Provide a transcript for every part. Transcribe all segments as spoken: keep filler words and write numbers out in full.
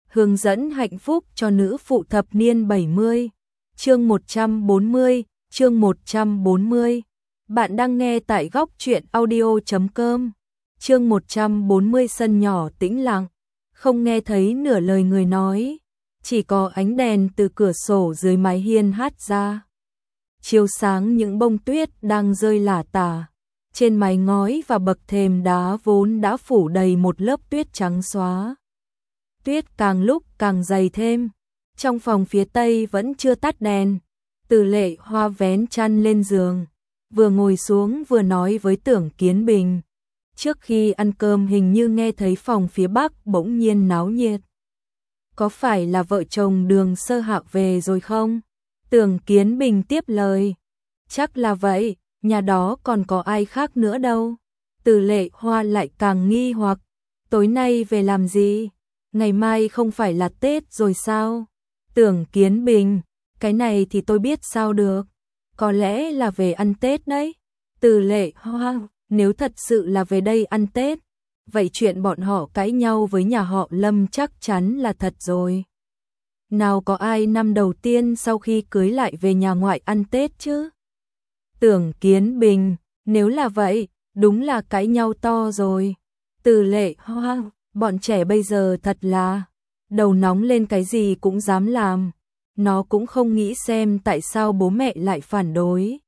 hướng dẫn hạnh phúc cho nữ phụ thập niên bảy mươi. Chương một trăm bốn mươi, chương một trăm bốn mươi. Bạn đang nghe tại góc truyện audio chấm com. Chương một trăm bốn mươi. Sân nhỏ tĩnh lặng, không nghe thấy nửa lời người nói, chỉ có ánh đèn từ cửa sổ dưới mái hiên hát ra, chiếu sáng những bông tuyết đang rơi lả tả. Trên mái ngói và bậc thềm đá vốn đã phủ đầy một lớp tuyết trắng xóa. Tuyết càng lúc càng dày thêm. Trong phòng phía tây vẫn chưa tắt đèn. Từ Lệ Hoa vén chăn lên giường, vừa ngồi xuống vừa nói với Tưởng Kiến Bình. Trước khi ăn cơm hình như nghe thấy phòng phía bắc bỗng nhiên náo nhiệt. Có phải là vợ chồng Đường Sơ Hạ về rồi không? Tưởng Kiến Bình tiếp lời. Chắc là vậy, nhà đó còn có ai khác nữa đâu. Từ Lệ Hoa lại càng nghi hoặc. Tối nay về làm gì? Ngày mai không phải là Tết rồi sao? Tưởng Kiến Bình, cái này thì tôi biết sao được. Có lẽ là về ăn Tết đấy. Từ Lệ Hoa, nếu thật sự là về đây ăn Tết, vậy chuyện bọn họ cãi nhau với nhà họ Lâm chắc chắn là thật rồi. Nào có ai năm đầu tiên sau khi cưới lại về nhà ngoại ăn Tết chứ? Tưởng Kiến Bình, nếu là vậy, đúng là cãi nhau to rồi. Từ Lệ Hoa, bọn trẻ bây giờ thật là đầu nóng lên cái gì cũng dám làm. Nó cũng không nghĩ xem tại sao bố mẹ lại phản đối.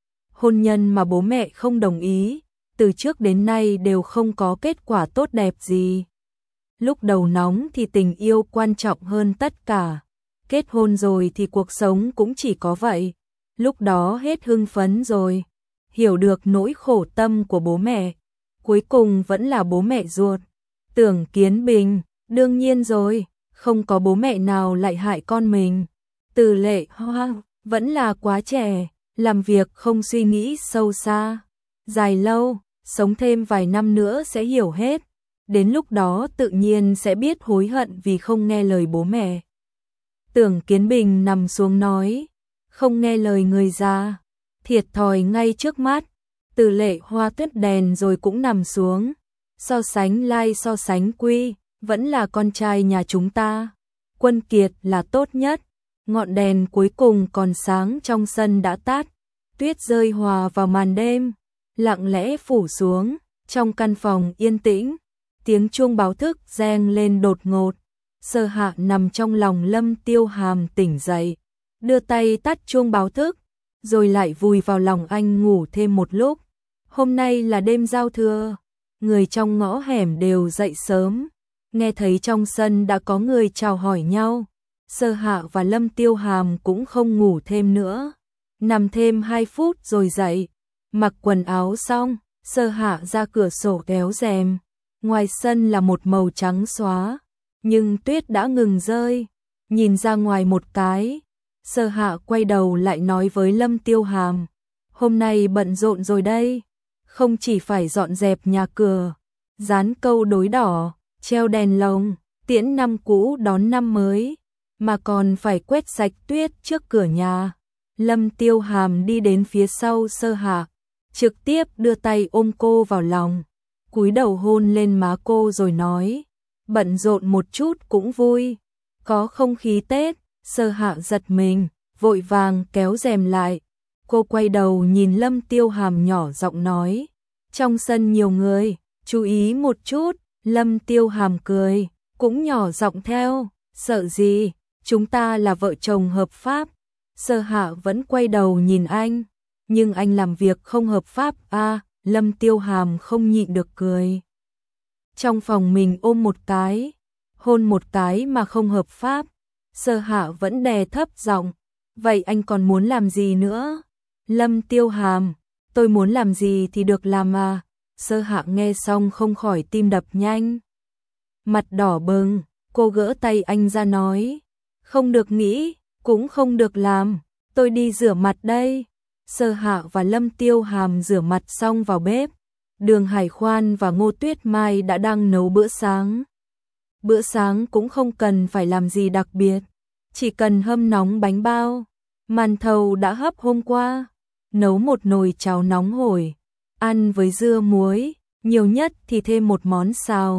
Hôn nhân mà bố mẹ không đồng ý, từ trước đến nay đều không có kết quả tốt đẹp gì. Lúc đầu nóng thì tình yêu quan trọng hơn tất cả. Kết hôn rồi thì cuộc sống cũng chỉ có vậy. Lúc đó hết hưng phấn rồi. Hiểu được nỗi khổ tâm của bố mẹ. Cuối cùng vẫn là bố mẹ ruột. Tưởng Kiến Bình, đương nhiên rồi, không có bố mẹ nào lại hại con mình. Từ Lệ Hoa, vẫn là quá trẻ, làm việc không suy nghĩ sâu xa. Dài lâu, sống thêm vài năm nữa sẽ hiểu hết. Đến lúc đó tự nhiên sẽ biết hối hận vì không nghe lời bố mẹ. Tưởng Kiến Bình nằm xuống nói, không nghe lời người già, thiệt thòi ngay trước mắt. Từ Lệ Hoa tắt đèn rồi cũng nằm xuống. So sánh lai so sánh quy, vẫn là con trai nhà chúng ta. Quân Kiệt là tốt nhất. Ngọn đèn cuối cùng còn sáng trong sân đã tắt. Tuyết rơi hòa vào màn đêm, lặng lẽ phủ xuống. Trong căn phòng yên tĩnh, tiếng chuông báo thức reng lên đột ngột. Sơ Hạ nằm trong lòng Lâm Tiêu Hàm tỉnh dậy, đưa tay tắt chuông báo thức, rồi lại vùi vào lòng anh ngủ thêm một lúc. Hôm nay là đêm giao thừa, người trong ngõ hẻm đều dậy sớm, nghe thấy trong sân đã có người chào hỏi nhau. Sơ Hạ và Lâm Tiêu Hàm cũng không ngủ thêm nữa, nằm thêm hai phút rồi dậy, mặc quần áo xong, Sơ Hạ ra cửa sổ kéo rèm. Ngoài sân là một màu trắng xóa, nhưng tuyết đã ngừng rơi. Nhìn ra ngoài một cái, Sơ Hạ quay đầu lại nói với Lâm Tiêu Hàm, hôm nay bận rộn rồi đây, không chỉ phải dọn dẹp nhà cửa, dán câu đối đỏ, treo đèn lồng, tiễn năm cũ đón năm mới, mà còn phải quét sạch tuyết trước cửa nhà. Lâm Tiêu Hàm đi đến phía sau Sơ Hạ, trực tiếp đưa tay ôm cô vào lòng, cúi đầu hôn lên má cô rồi nói, bận rộn một chút cũng vui, có không khí Tết. Sơ Hạ giật mình, vội vàng kéo rèm lại. Cô quay đầu nhìn Lâm Tiêu Hàm nhỏ giọng nói, trong sân nhiều người, chú ý một chút. Lâm Tiêu Hàm cười, cũng nhỏ giọng theo, sợ gì, chúng ta là vợ chồng hợp pháp. Sơ Hạ vẫn quay đầu nhìn anh, nhưng anh làm việc không hợp pháp à? Lâm Tiêu Hàm không nhịn được cười. Trong phòng mình ôm một cái, hôn một cái mà không hợp pháp. Sơ Hạ vẫn đè thấp giọng, vậy anh còn muốn làm gì nữa? Lâm Tiêu Hàm, tôi muốn làm gì thì được làm à? Sơ Hạ nghe xong không khỏi tim đập nhanh. Mặt đỏ bừng, cô gỡ tay anh ra nói, không được nghĩ, cũng không được làm, tôi đi rửa mặt đây. Sơ Hạ và Lâm Tiêu Hàm rửa mặt xong vào bếp. Đường Hải Khoan và Ngô Tuyết Mai đã đang nấu bữa sáng. Bữa sáng cũng không cần phải làm gì đặc biệt, chỉ cần hâm nóng bánh bao, màn thầu đã hấp hôm qua, nấu một nồi cháo nóng hổi, ăn với dưa muối, nhiều nhất thì thêm một món xào.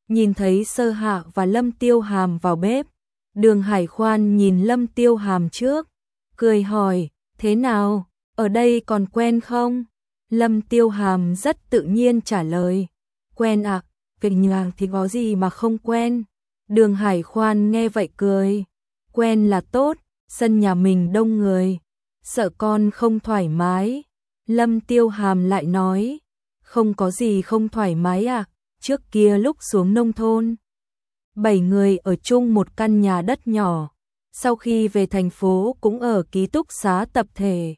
nhìn thấy Sơ Hạ và Lâm Tiêu Hàm vào bếp. Đường Hải Khoan nhìn Lâm Tiêu Hàm trước, cười hỏi, thế nào, ở đây còn quen không? Lâm Tiêu Hàm rất tự nhiên trả lời, quen ạ, à, việc nhà thì có gì mà không quen. Đường Hải Khoan nghe vậy cười, quen là tốt, sân nhà mình đông người, sợ con không thoải mái. Lâm Tiêu Hàm lại nói, không có gì không thoải mái à, trước kia lúc xuống nông thôn, bảy người ở chung một căn nhà đất nhỏ, sau khi về thành phố cũng ở ký túc xá tập thể.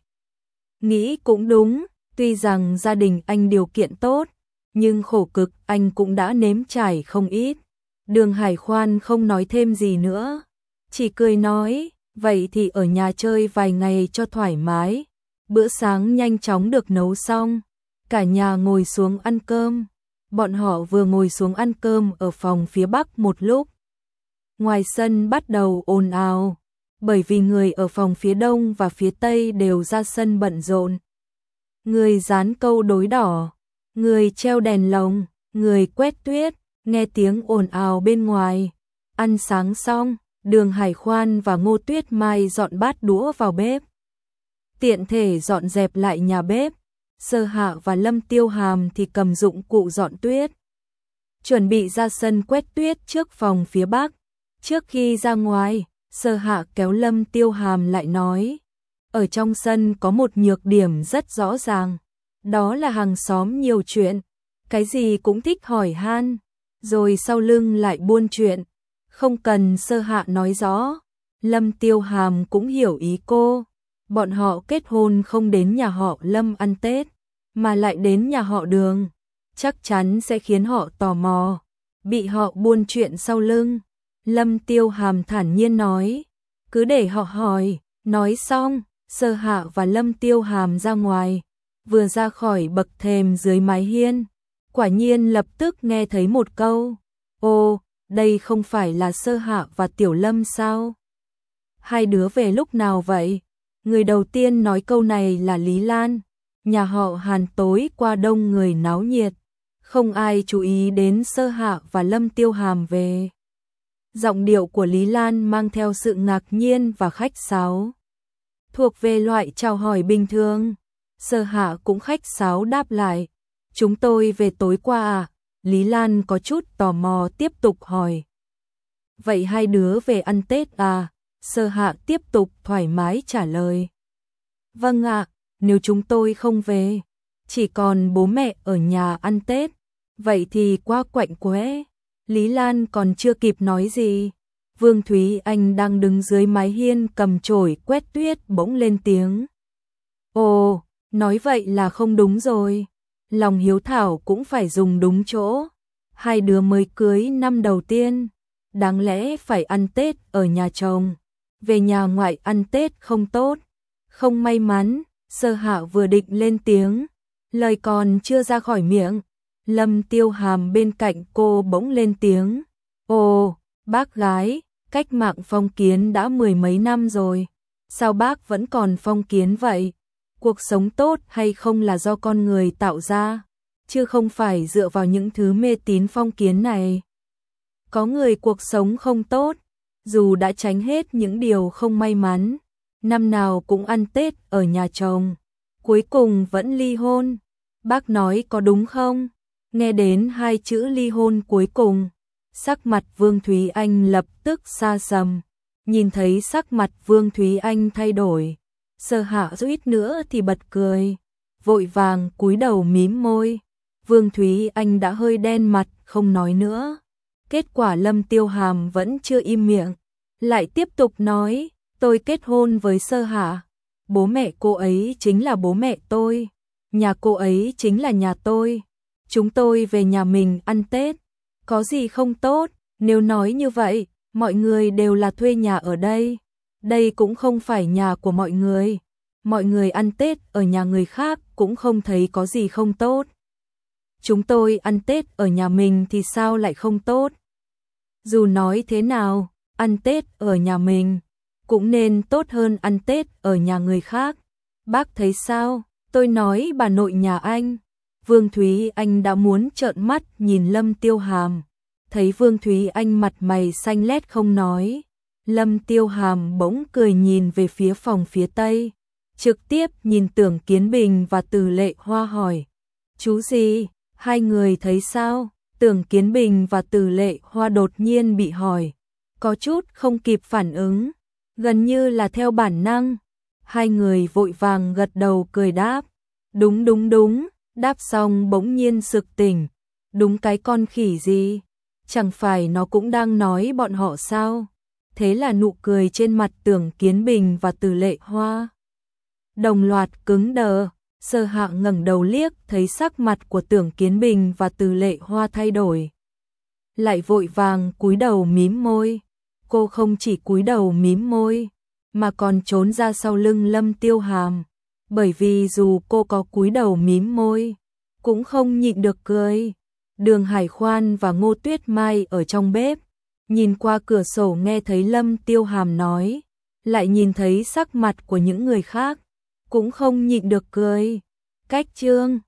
Nghĩ cũng đúng, tuy rằng gia đình anh điều kiện tốt, nhưng khổ cực anh cũng đã nếm trải không ít. Đường Hải Khoan không nói thêm gì nữa, chỉ cười nói, vậy thì ở nhà chơi vài ngày cho thoải mái. Bữa sáng nhanh chóng được nấu xong, cả nhà ngồi xuống ăn cơm. Bọn họ vừa ngồi xuống ăn cơm ở phòng phía bắc một lúc, ngoài sân bắt đầu ồn ào, bởi vì người ở phòng phía đông và phía tây đều ra sân bận rộn. Người dán câu đối đỏ, người treo đèn lồng, người quét tuyết, nghe tiếng ồn ào bên ngoài. Ăn sáng xong, Đường Hải Khoan và Ngô Tuyết Mai dọn bát đũa vào bếp, tiện thể dọn dẹp lại nhà bếp. Sơ Hạ và Lâm Tiêu Hàm thì cầm dụng cụ dọn tuyết, chuẩn bị ra sân quét tuyết trước phòng phía bắc. Trước khi ra ngoài, Sơ Hạ kéo Lâm Tiêu Hàm lại nói, ở trong sân có một nhược điểm rất rõ ràng, đó là hàng xóm nhiều chuyện, cái gì cũng thích hỏi han, rồi sau lưng lại buôn chuyện, không cần Sơ Hạ nói rõ. Lâm Tiêu Hàm cũng hiểu ý cô, bọn họ kết hôn không đến nhà họ Lâm ăn Tết, mà lại đến nhà họ Đường, chắc chắn sẽ khiến họ tò mò, bị họ buôn chuyện sau lưng. Lâm Tiêu Hàm thản nhiên nói, cứ để họ hỏi. Nói xong, Sơ Hạ và Lâm Tiêu Hàm ra ngoài, vừa ra khỏi bậc thềm dưới mái hiên, quả nhiên lập tức nghe thấy một câu, ô, đây không phải là Sơ Hạ và Tiểu Lâm sao? Hai đứa về lúc nào vậy? Người đầu tiên nói câu này là Lý Lan. Nhà họ Hàn tối qua đông người náo nhiệt, không ai chú ý đến Sơ Hạ và Lâm Tiêu Hàm về. Giọng điệu của Lý Lan mang theo sự ngạc nhiên và khách sáo, thuộc về loại chào hỏi bình thường. Sơ Hạ cũng khách sáo đáp lại, chúng tôi về tối qua à? Lý Lan có chút tò mò tiếp tục hỏi, vậy hai đứa về ăn Tết à? Sơ Hạ tiếp tục thoải mái trả lời, vâng ạ, nếu chúng tôi không về, chỉ còn bố mẹ ở nhà ăn Tết, vậy thì quá quạnh quẽ. Lý Lan còn chưa kịp nói gì, Vương Thúy Anh đang đứng dưới mái hiên cầm chổi quét tuyết bỗng lên tiếng, ồ, nói vậy là không đúng rồi, lòng hiếu thảo cũng phải dùng đúng chỗ, hai đứa mới cưới năm đầu tiên, đáng lẽ phải ăn Tết ở nhà chồng, về nhà ngoại ăn Tết không tốt, không may mắn. Sơ Hạ vừa định lên tiếng, lời còn chưa ra khỏi miệng, Lâm Tiêu Hàm bên cạnh cô bỗng lên tiếng, ồ, bác gái, cách mạng phong kiến đã mười mấy năm rồi, sao bác vẫn còn phong kiến vậy? Cuộc sống tốt hay không là do con người tạo ra, chứ không phải dựa vào những thứ mê tín phong kiến này. Có người cuộc sống không tốt, dù đã tránh hết những điều không may mắn, năm nào cũng ăn Tết ở nhà chồng, cuối cùng vẫn ly hôn. Bác nói có đúng không? Nghe đến hai chữ ly hôn cuối cùng, sắc mặt Vương Thúy Anh lập tức xa sầm. Nhìn thấy sắc mặt Vương Thúy Anh thay đổi, Sơ Hạ suýt nữa thì bật cười, vội vàng cúi đầu mím môi. Vương Thúy Anh đã hơi đen mặt, không nói nữa. Kết quả Lâm Tiêu Hàm vẫn chưa im miệng, lại tiếp tục nói, tôi kết hôn với Sơ Hạ, bố mẹ cô ấy chính là bố mẹ tôi, nhà cô ấy chính là nhà tôi, chúng tôi về nhà mình ăn Tết, có gì không tốt? Nếu nói như vậy, mọi người đều là thuê nhà ở đây, đây cũng không phải nhà của mọi người, mọi người ăn Tết ở nhà người khác cũng không thấy có gì không tốt. Chúng tôi ăn Tết ở nhà mình thì sao lại không tốt? Dù nói thế nào, ăn Tết ở nhà mình cũng nên tốt hơn ăn Tết ở nhà người khác. Bác thấy sao? Tôi nói bà nội nhà anh. Vương Thúy Anh đã muốn trợn mắt nhìn Lâm Tiêu Hàm, thấy Vương Thúy Anh mặt mày xanh lét không nói, Lâm Tiêu Hàm bỗng cười nhìn về phía phòng phía tây, trực tiếp nhìn Tưởng Kiến Bình và Từ Lệ Hoa hỏi, chú gì, hai người thấy sao? Tưởng Kiến Bình và Từ Lệ Hoa đột nhiên bị hỏi, có chút không kịp phản ứng, gần như là theo bản năng. Hai người vội vàng gật đầu cười đáp, đúng đúng đúng, đáp xong bỗng nhiên sực tỉnh, đúng cái con khỉ gì, chẳng phải nó cũng đang nói bọn họ sao? Thế là nụ cười trên mặt Tưởng Kiến Bình và Từ Lệ Hoa đồng loạt cứng đờ. Sơ Hạ ngẩng đầu liếc thấy sắc mặt của Tưởng Kiến Bình và Từ Lệ Hoa thay đổi, lại vội vàng cúi đầu mím môi. Cô không chỉ cúi đầu mím môi, mà còn trốn ra sau lưng Lâm Tiêu Hàm, bởi vì dù cô có cúi đầu mím môi, cũng không nhịn được cười. Đường Hải Khoan và Ngô Tuyết Mai ở trong bếp, nhìn qua cửa sổ nghe thấy Lâm Tiêu Hàm nói, lại nhìn thấy sắc mặt của những người khác, cũng không nhịn được cười. Cách chương